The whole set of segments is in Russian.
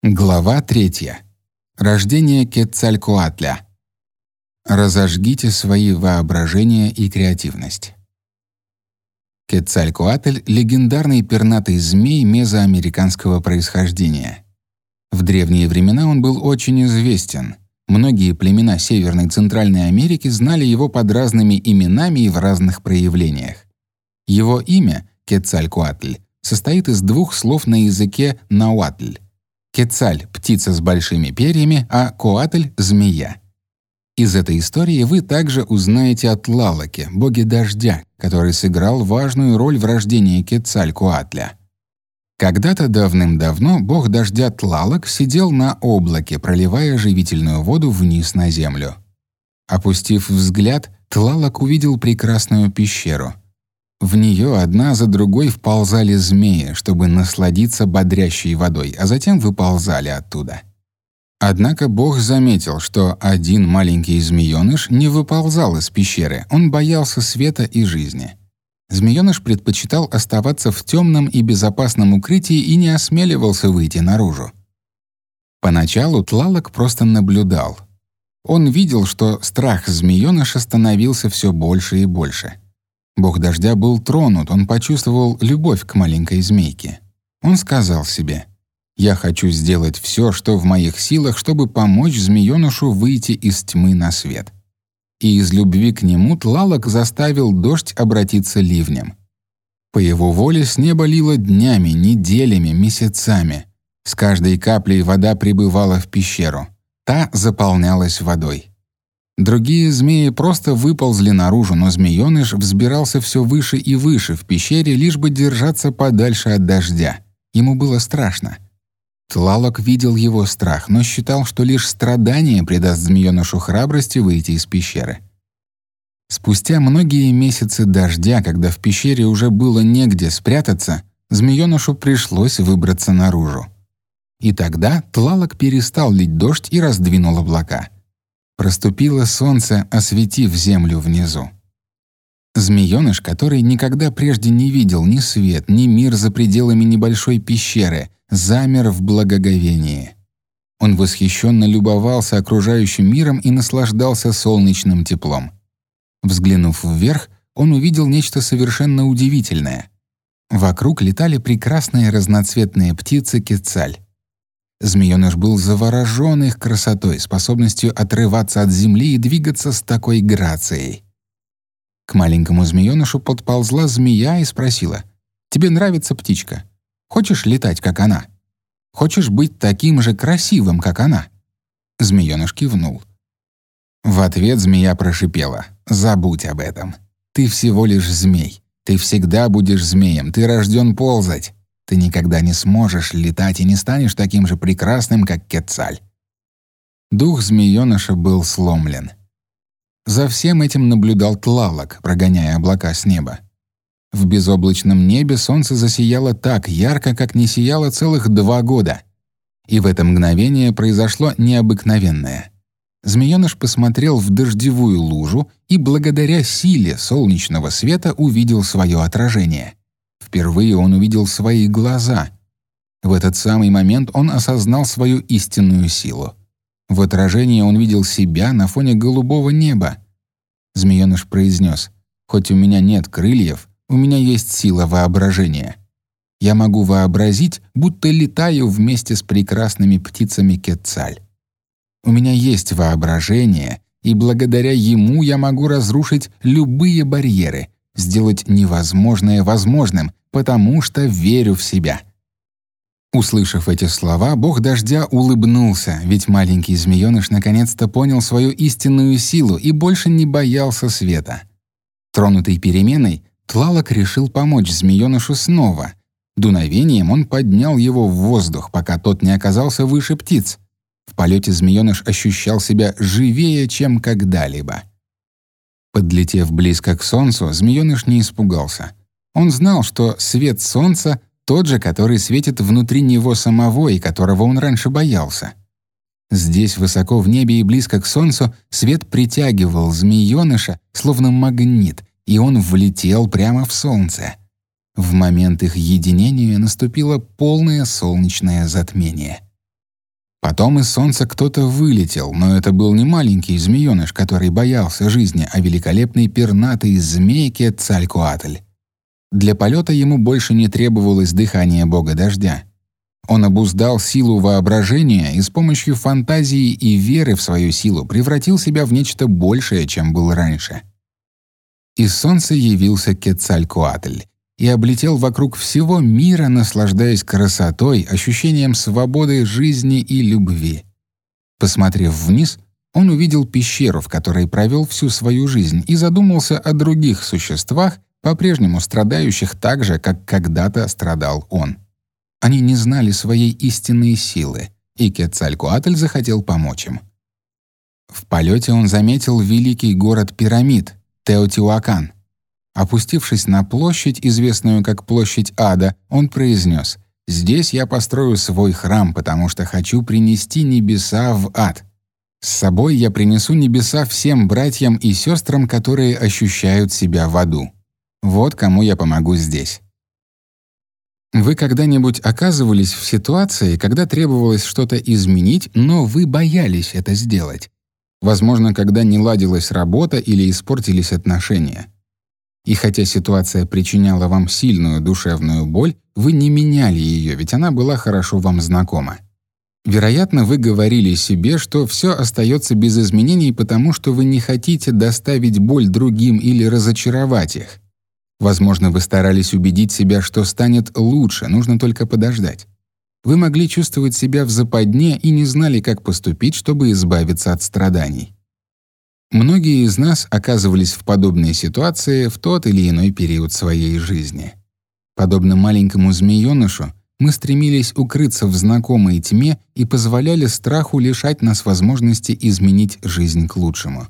Глава 3. Рождение Quetzalcoatля. Разожгите свои воображения и креативность. Quetzalcoatlь — легендарный пернатый змей мезоамериканского происхождения. В древние времена он был очень известен. Многие племена Северной и Центральной Америки знали его под разными именами и в разных проявлениях. Его имя, Quetzalcoatl, состоит из двух слов на языке науатль. Кецаль — птица с большими перьями, а коатль — змея. Из этой истории вы также узнаете о Тлалоке, боге дождя, который сыграл важную роль в рождении Quetzalcoatля. Когда-то давным-давно бог дождя Тлалок сидел на облаке, проливая живительную воду вниз на землю. Опустив взгляд, Тлалок увидел прекрасную пещеру. В нее одна за другой вползали змеи, чтобы насладиться бодрящей водой, а затем выползали оттуда. Однако Бог заметил, что один маленький змеёныш не выползал из пещеры, он боялся света и жизни. Змеёныш предпочитал оставаться в темном и безопасном укрытии и не осмеливался выйти наружу. Поначалу Тлалок просто наблюдал. Он видел, что страх змеёныша становился все больше и больше. Бог дождя был тронут, он почувствовал любовь к маленькой змейке. Он сказал себе: «Я хочу сделать все, что в моих силах, чтобы помочь змеёнышу выйти из тьмы на свет». И из любви к нему Тлалок заставил дождь обратиться ливнем. По его воле с неба лило днями, неделями, месяцами. С каждой каплей вода прибывала в пещеру. Та заполнялась водой. Другие змеи просто выползли наружу, но змеёныш взбирался все выше и выше в пещере, лишь бы держаться подальше от дождя. Ему было страшно. Тлалок видел его страх, но считал, что лишь страдание придаст змеёнышу храбрости выйти из пещеры. Спустя многие месяцы дождя, когда в пещере уже было негде спрятаться, змеёнышу пришлось выбраться наружу. И тогда Тлалок перестал лить дождь и раздвинул облака. Проступило солнце, осветив землю внизу. Змеёныш, который никогда прежде не видел ни свет, ни мир за пределами небольшой пещеры, замер в благоговении. Он восхищенно любовался окружающим миром и наслаждался солнечным теплом. Взглянув вверх, он увидел нечто совершенно удивительное. Вокруг летали прекрасные разноцветные птицы Кецаль. Змеёныш был заворожён их красотой, способностью отрываться от земли и двигаться с такой грацией. К маленькому змеёнышу подползла змея и спросила: «Тебе нравится птичка? Хочешь летать, как она? Хочешь быть таким же красивым, как она?» Змеёныш кивнул. В ответ змея прошипела: «Забудь об этом. Ты всего лишь змей. Ты всегда будешь змеем. Ты рожден ползать. Ты никогда не сможешь летать и не станешь таким же прекрасным, как Кецаль». Дух змеёныша был сломлен. За всем этим наблюдал Тлалок, прогоняя облака с неба. В безоблачном небе солнце засияло так ярко, как не сияло целых 2 года. И в это мгновение произошло необыкновенное. Змеёныш посмотрел в дождевую лужу и благодаря силе солнечного света увидел свое отражение. Впервые он увидел свои глаза. В этот самый момент он осознал свою истинную силу. В отражении он видел себя на фоне голубого неба. Змеёныш произнес: «Хоть у меня нет крыльев, у меня есть сила воображения. Я могу вообразить, будто летаю вместе с прекрасными птицами Кецаль. У меня есть воображение, и благодаря ему я могу разрушить любые барьеры, сделать невозможное возможным, потому что верю в себя». Услышав эти слова, бог дождя улыбнулся, ведь маленький змеёныш наконец-то понял свою истинную силу и больше не боялся света. Тронутый переменой, Тлалок решил помочь змеёнышу снова. Дуновением он поднял его в воздух, пока тот не оказался выше птиц. В полете змеёныш ощущал себя живее, чем когда-либо. Подлетев близко к солнцу, змеёныш не испугался. Он знал, что свет солнца тот же, который светит внутри него самого и которого он раньше боялся. Здесь, высоко в небе и близко к солнцу, свет притягивал змеёныша, словно магнит, и он влетел прямо в солнце. В момент их единения наступило полное солнечное затмение. Потом из солнца кто-то вылетел, но это был не маленький змеёныш, который боялся жизни, а великолепный пернатый змей Кецалькоатль. Для полета ему больше не требовалось дыхание бога дождя. Он обуздал силу воображения и с помощью фантазии и веры в свою силу превратил себя в нечто большее, чем был раньше. Из солнца явился Кецалькоатль и облетел вокруг всего мира, наслаждаясь красотой, ощущением свободы, жизни и любви. Посмотрев вниз, он увидел пещеру, в которой провел всю свою жизнь, и задумался о других существах, по-прежнему страдающих так же, как когда-то страдал он. Они не знали своей истинной силы, и Кецалькоатль захотел помочь им. В полете он заметил великий город пирамид — Теотиуакан. Опустившись на площадь, известную как площадь Ада, он произнес: «Здесь я построю свой храм, потому что хочу принести небеса в ад. С собой я принесу небеса всем братьям и сестрам, которые ощущают себя в аду. Вот кому я помогу здесь». Вы когда-нибудь оказывались в ситуации, когда требовалось что-то изменить, но вы боялись это сделать? Возможно, когда не ладилась работа или испортились отношения. И хотя ситуация причиняла вам сильную душевную боль, вы не меняли ее, ведь она была хорошо вам знакома. Вероятно, вы говорили себе, что все остается без изменений, потому что вы не хотите доставить боль другим или разочаровать их. Возможно, вы старались убедить себя, что станет лучше, нужно только подождать. Вы могли чувствовать себя в западне и не знали, как поступить, чтобы избавиться от страданий. Многие из нас оказывались в подобной ситуации в тот или иной период своей жизни. Подобно маленькому змеёнышу, мы стремились укрыться в знакомой тьме и позволяли страху лишать нас возможности изменить жизнь к лучшему.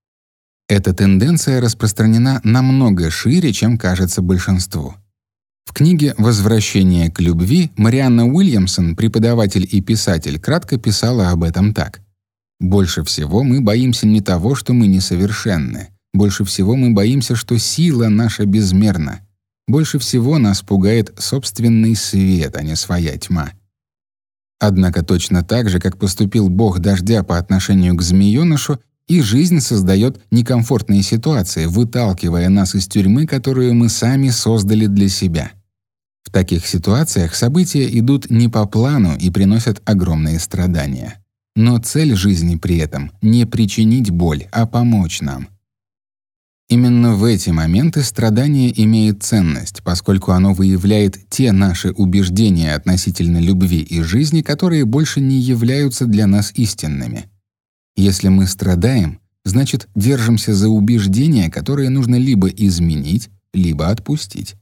Эта тенденция распространена намного шире, чем кажется большинству. В книге «Возвращение к любви» Марианна Уильямсон, преподаватель и писатель, кратко писала об этом так: «Больше всего мы боимся не того, что мы несовершенны. Больше всего мы боимся, что сила наша безмерна. Больше всего нас пугает собственный свет, а не своя тьма». Однако точно так же, как поступил бог дождя по отношению к змеёнышу, и жизнь создает некомфортные ситуации, выталкивая нас из тюрьмы, которую мы сами создали для себя. В таких ситуациях события идут не по плану и приносят огромные страдания. Но цель жизни при этом — не причинить боль, а помочь нам. Именно в эти моменты страдание имеет ценность, поскольку оно выявляет те наши убеждения относительно любви и жизни, которые больше не являются для нас истинными. Если мы страдаем, значит, держимся за убеждения, которые нужно либо изменить, либо отпустить.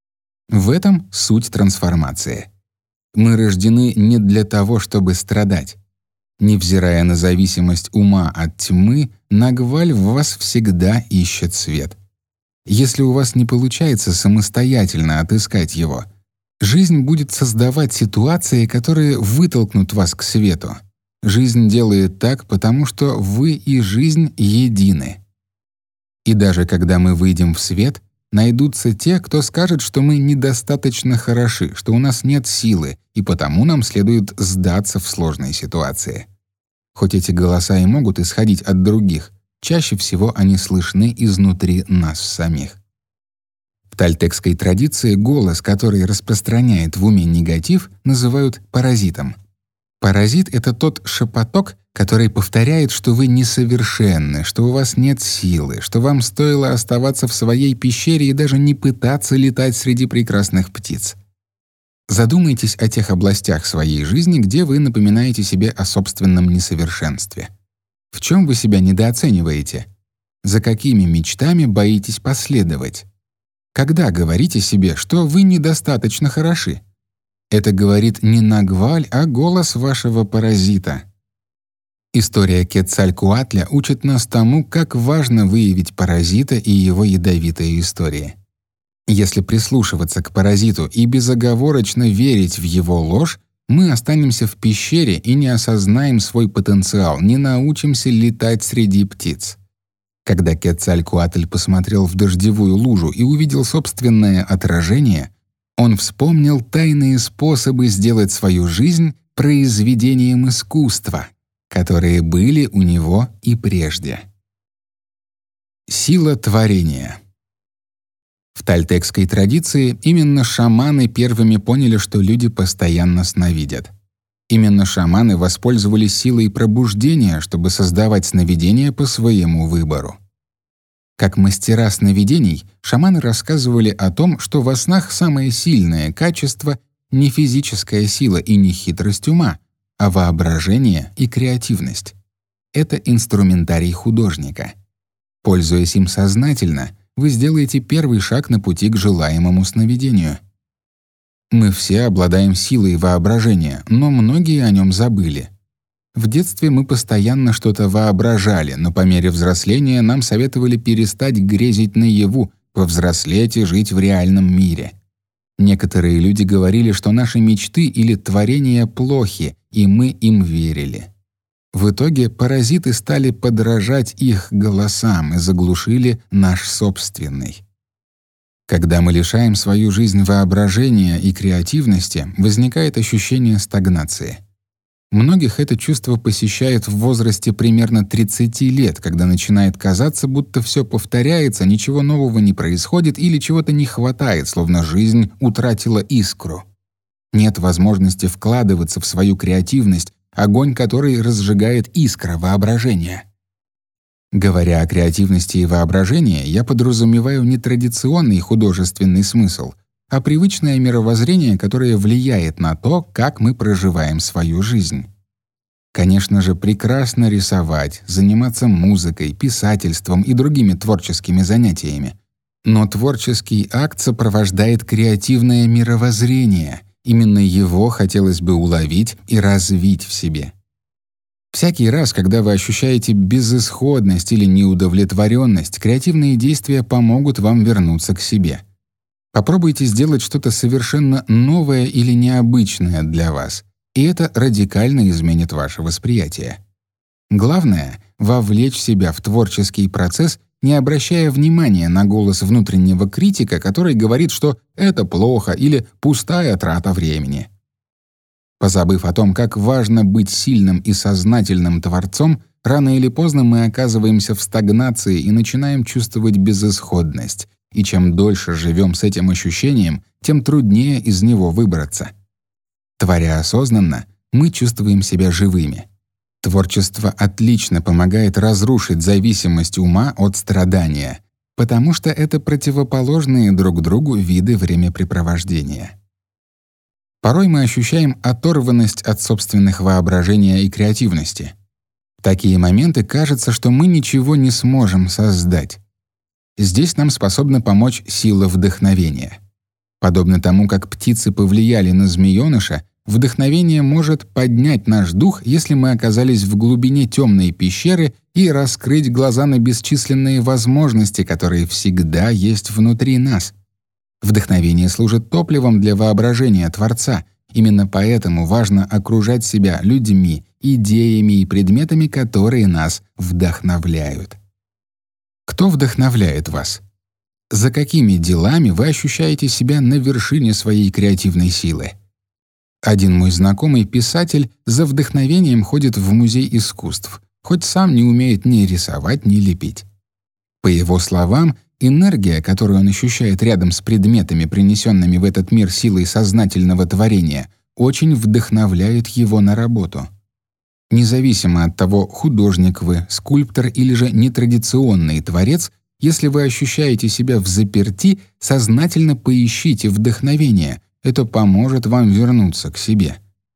В этом суть трансформации. Мы рождены не для того, чтобы страдать. Невзирая на зависимость ума от тьмы, Нагваль в вас всегда ищет свет. Если у вас не получается самостоятельно отыскать его, жизнь будет создавать ситуации, которые вытолкнут вас к свету. Жизнь делает так, потому что вы и жизнь едины. И даже когда мы выйдем в свет, найдутся те, кто скажет, что мы недостаточно хороши, что у нас нет силы, и потому нам следует сдаться в сложной ситуации. Хоть эти голоса и могут исходить от других, чаще всего они слышны изнутри нас самих. В тольтекской традиции голос, который распространяет в уме негатив, называют паразитом. Паразит — это тот шепоток, который повторяет, что вы несовершенны, что у вас нет силы, что вам стоило оставаться в своей пещере и даже не пытаться летать среди прекрасных птиц. Задумайтесь о тех областях своей жизни, где вы напоминаете себе о собственном несовершенстве. В чем вы себя недооцениваете? За какими мечтами боитесь последовать? Когда говорите себе, что вы недостаточно хороши? Это говорит не Нагваль, а голос вашего паразита. История Кецалькоатля учит нас тому, как важно выявить паразита и его ядовитые истории. Если прислушиваться к паразиту и безоговорочно верить в его ложь, мы останемся в пещере и не осознаем свой потенциал, не научимся летать среди птиц. Когда Кецалькоатль посмотрел в дождевую лужу и увидел собственное отражение, он вспомнил тайные способы сделать свою жизнь произведениям искусства, которые были у него и прежде. Сила творения. В тольтекской традиции именно шаманы первыми поняли, что люди постоянно сновидят. Именно шаманы воспользовались силой пробуждения, чтобы создавать сновидения по своему выбору. Как мастера сновидений, шаманы рассказывали о том, что во снах самое сильное качество не физическая сила и не хитрость ума, а воображение и креативность. Это инструментарий художника. Пользуясь им сознательно, вы сделаете первый шаг на пути к желаемому сновидению. Мы все обладаем силой воображения, но многие о нем забыли. В детстве мы постоянно что-то воображали, но по мере взросления нам советовали перестать грезить наяву, повзрослеть и жить в реальном мире. Некоторые люди говорили, что наши мечты или творения плохи, и мы им верили. В итоге паразиты стали подражать их голосам и заглушили наш собственный. Когда мы лишаем свою жизнь воображения и креативности, возникает ощущение стагнации. Многих это чувство посещает в возрасте примерно 30 лет, когда начинает казаться, будто все повторяется, ничего нового не происходит или чего-то не хватает, словно жизнь утратила искру. Нет возможности вкладываться в свою креативность, огонь которой разжигает искра воображения. Говоря о креативности и воображении, я подразумеваю не традиционный художественный смысл, а привычное мировоззрение, которое влияет на то, как мы проживаем свою жизнь. Конечно же, прекрасно рисовать, заниматься музыкой, писательством и другими творческими занятиями. Но творческий акт сопровождает креативное мировоззрение. Именно его хотелось бы уловить и развить в себе. Всякий раз, когда вы ощущаете безысходность или неудовлетворенность, креативные действия помогут вам вернуться к себе. Попробуйте сделать что-то совершенно новое или необычное для вас, и это радикально изменит ваше восприятие. Главное — вовлечь себя в творческий процесс, не обращая внимания на голос внутреннего критика, который говорит, что это плохо или пустая трата времени. Позабыв о том, как важно быть сильным и сознательным творцом, рано или поздно мы оказываемся в стагнации и начинаем чувствовать безысходность. И чем дольше живем с этим ощущением, тем труднее из него выбраться. Творя осознанно, мы чувствуем себя живыми. Творчество отлично помогает разрушить зависимость ума от страдания, потому что это противоположные друг другу виды времяпрепровождения. Порой мы ощущаем оторванность от собственных воображения и креативности. В такие моменты кажется, что мы ничего не сможем создать. Здесь нам способна помочь сила вдохновения. Подобно тому, как птицы повлияли на змеёныша, вдохновение может поднять наш дух, если мы оказались в глубине темной пещеры, и раскрыть глаза на бесчисленные возможности, которые всегда есть внутри нас. Вдохновение служит топливом для воображения Творца. Именно поэтому важно окружать себя людьми, идеями и предметами, которые нас вдохновляют. Кто вдохновляет вас? За какими делами вы ощущаете себя на вершине своей креативной силы? Один мой знакомый писатель за вдохновением ходит в музей искусств, хоть сам не умеет ни рисовать, ни лепить. По его словам, энергия, которую он ощущает рядом с предметами, принесенными в этот мир силой сознательного творения, очень вдохновляет его на работу. Независимо от того, художник вы, скульптор или же нетрадиционный творец, если вы ощущаете себя взаперти, сознательно поищите вдохновение. Это поможет вам вернуться к себе.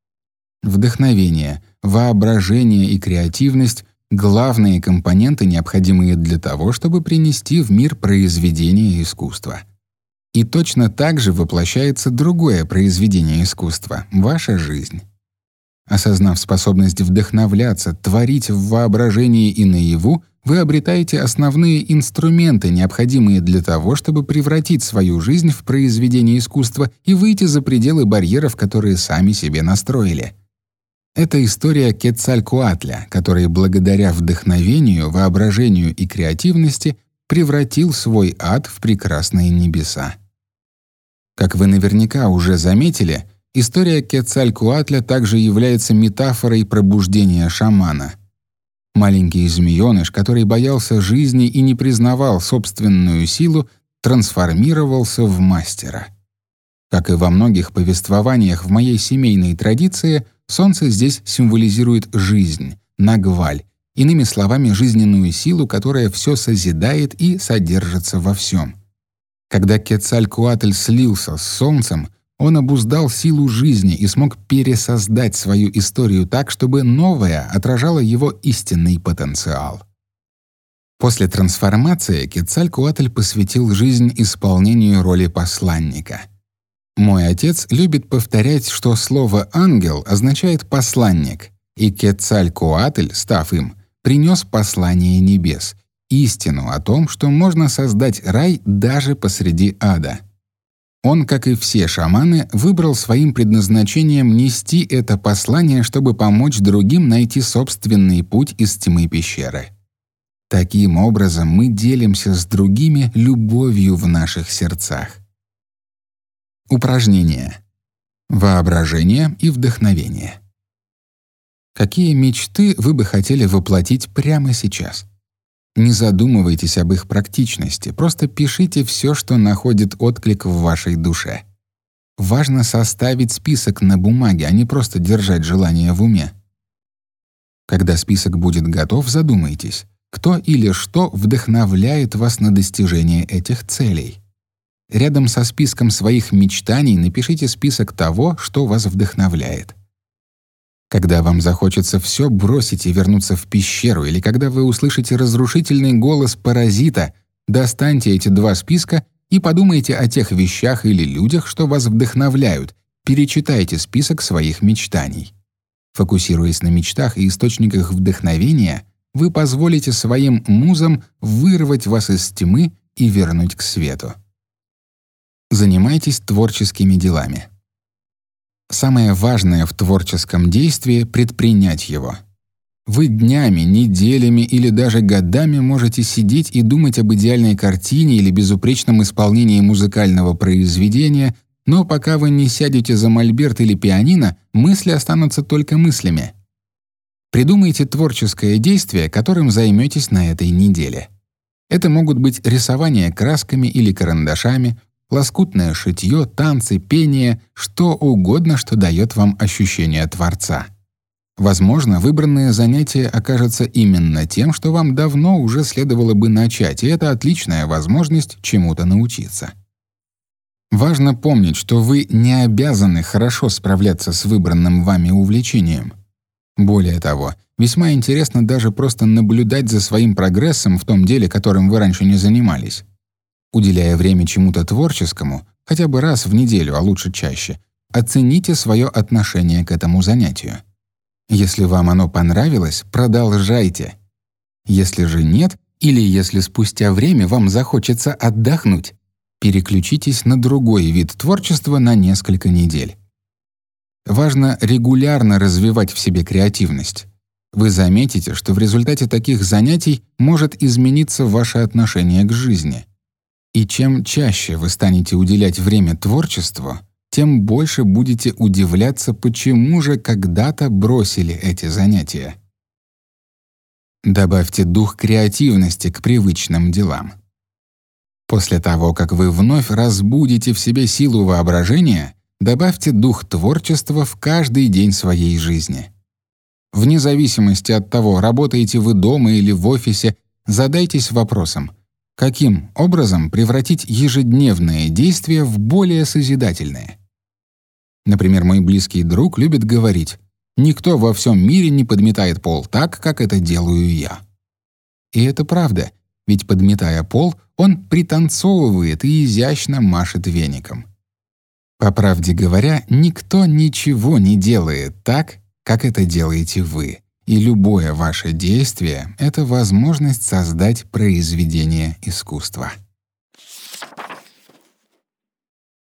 Вдохновение, воображение и креативность — главные компоненты, необходимые для того, чтобы принести в мир произведение искусства. И точно так же воплощается другое произведение искусства — ваша жизнь. Осознав способность вдохновляться, творить в воображении и наяву, вы обретаете основные инструменты, необходимые для того, чтобы превратить свою жизнь в произведение искусства и выйти за пределы барьеров, которые сами себе настроили. Это история Кецалькоатля, который благодаря вдохновению, воображению и креативности превратил свой ад в прекрасные небеса. Как вы наверняка уже заметили, История Кецалькоатля также является метафорой пробуждения шамана. Маленький змеёныш, который боялся жизни и не признавал собственную силу, трансформировался в мастера. Как и во многих повествованиях в моей семейной традиции, солнце здесь символизирует жизнь, нагваль, иными словами, жизненную силу, которая все созидает и содержится во всем. Когда Кецалькоатль слился с солнцем, он обуздал силу жизни и смог пересоздать свою историю так, чтобы новая отражала его истинный потенциал. После трансформации Кецалькоатль посвятил жизнь исполнению роли посланника. Мой отец любит повторять, что слово «ангел» означает «посланник», и Кецалькоатль, став им, принес послание небес, истину о том, что можно создать рай даже посреди ада. Он, как и все шаманы, выбрал своим предназначением нести это послание, чтобы помочь другим найти собственный путь из тьмы пещеры. Таким образом, мы делимся с другими любовью в наших сердцах. Упражнение. Воображение и вдохновение. Какие мечты вы бы хотели воплотить прямо сейчас? Не задумывайтесь об их практичности, просто пишите все, что находит отклик в вашей душе. Важно составить список на бумаге, а не просто держать желание в уме. Когда список будет готов, задумайтесь, кто или что вдохновляет вас на достижение этих целей. Рядом со списком своих мечтаний напишите список того, что вас вдохновляет. Когда вам захочется все бросить и вернуться в пещеру, или когда вы услышите разрушительный голос паразита, достаньте эти два списка и подумайте о тех вещах или людях, что вас вдохновляют. Перечитайте список своих мечтаний. Фокусируясь на мечтах и источниках вдохновения, вы позволите своим музам вырвать вас из тьмы и вернуть к свету. Занимайтесь творческими делами. Самое важное в творческом действии — предпринять его. Вы днями, неделями или даже годами можете сидеть и думать об идеальной картине или безупречном исполнении музыкального произведения, но пока вы не сядете за мольберт или пианино, мысли останутся только мыслями. Придумайте творческое действие, которым займётесь на этой неделе. Это могут быть рисование красками или карандашами, лоскутное шитье, танцы, пение, что угодно, что дает вам ощущение Творца. Возможно, выбранное занятие окажется именно тем, что вам давно уже следовало бы начать, и это отличная возможность чему-то научиться. Важно помнить, что вы не обязаны хорошо справляться с выбранным вами увлечением. Более того, весьма интересно даже просто наблюдать за своим прогрессом в том деле, которым вы раньше не занимались. Уделяя время чему-то творческому, хотя бы раз в неделю, а лучше чаще, оцените свое отношение к этому занятию. Если вам оно понравилось, продолжайте. Если же нет, или если спустя время вам захочется отдохнуть, переключитесь на другой вид творчества на несколько недель. Важно регулярно развивать в себе креативность. Вы заметите, что в результате таких занятий может измениться ваше отношение к жизни. И чем чаще вы станете уделять время творчеству, тем больше будете удивляться, почему же когда-то бросили эти занятия. Добавьте дух креативности к привычным делам. После того, как вы вновь разбудите в себе силу воображения, добавьте дух творчества в каждый день своей жизни. Вне зависимости от того, работаете вы дома или в офисе, задайтесь вопросом: каким образом превратить ежедневные действия в более созидательные? Например, мой близкий друг любит говорить: «Никто во всем мире не подметает пол так, как это делаю я». И это правда, ведь, подметая пол, он пританцовывает и изящно машет веником. По правде говоря, никто ничего не делает так, как это делаете вы. И любое ваше действие — это возможность создать произведение искусства.